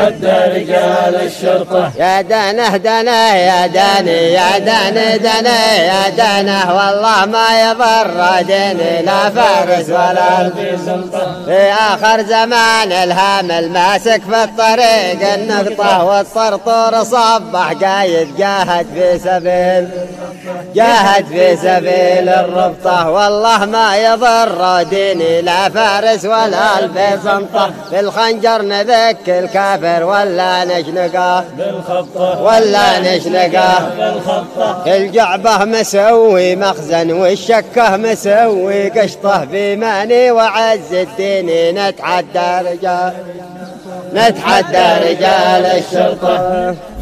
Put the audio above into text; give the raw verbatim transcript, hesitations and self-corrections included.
نتحدى رجال الشرطة. يا دانه دانه يا داني يا داني داني يا دانه والله ما يضر ديني لا فارس ولا في سلطة. في آخر زمان الهامل ماسك في الطريق النقطة والطرطور صبح قايد جاهد في سبيل جاهد في سبيل الربطة. والله ما يضر ديني لا فارس ولا البيزنطة. بالخنجر نذك الكافر ولا نشنقه بالخبطة ولا نشنقه بالخبطة. الجعبة مسوي مخزن والشكه مسوي قشطه. بماني وعز الدين نتحدى رجال نتحدى رجال الشرطة.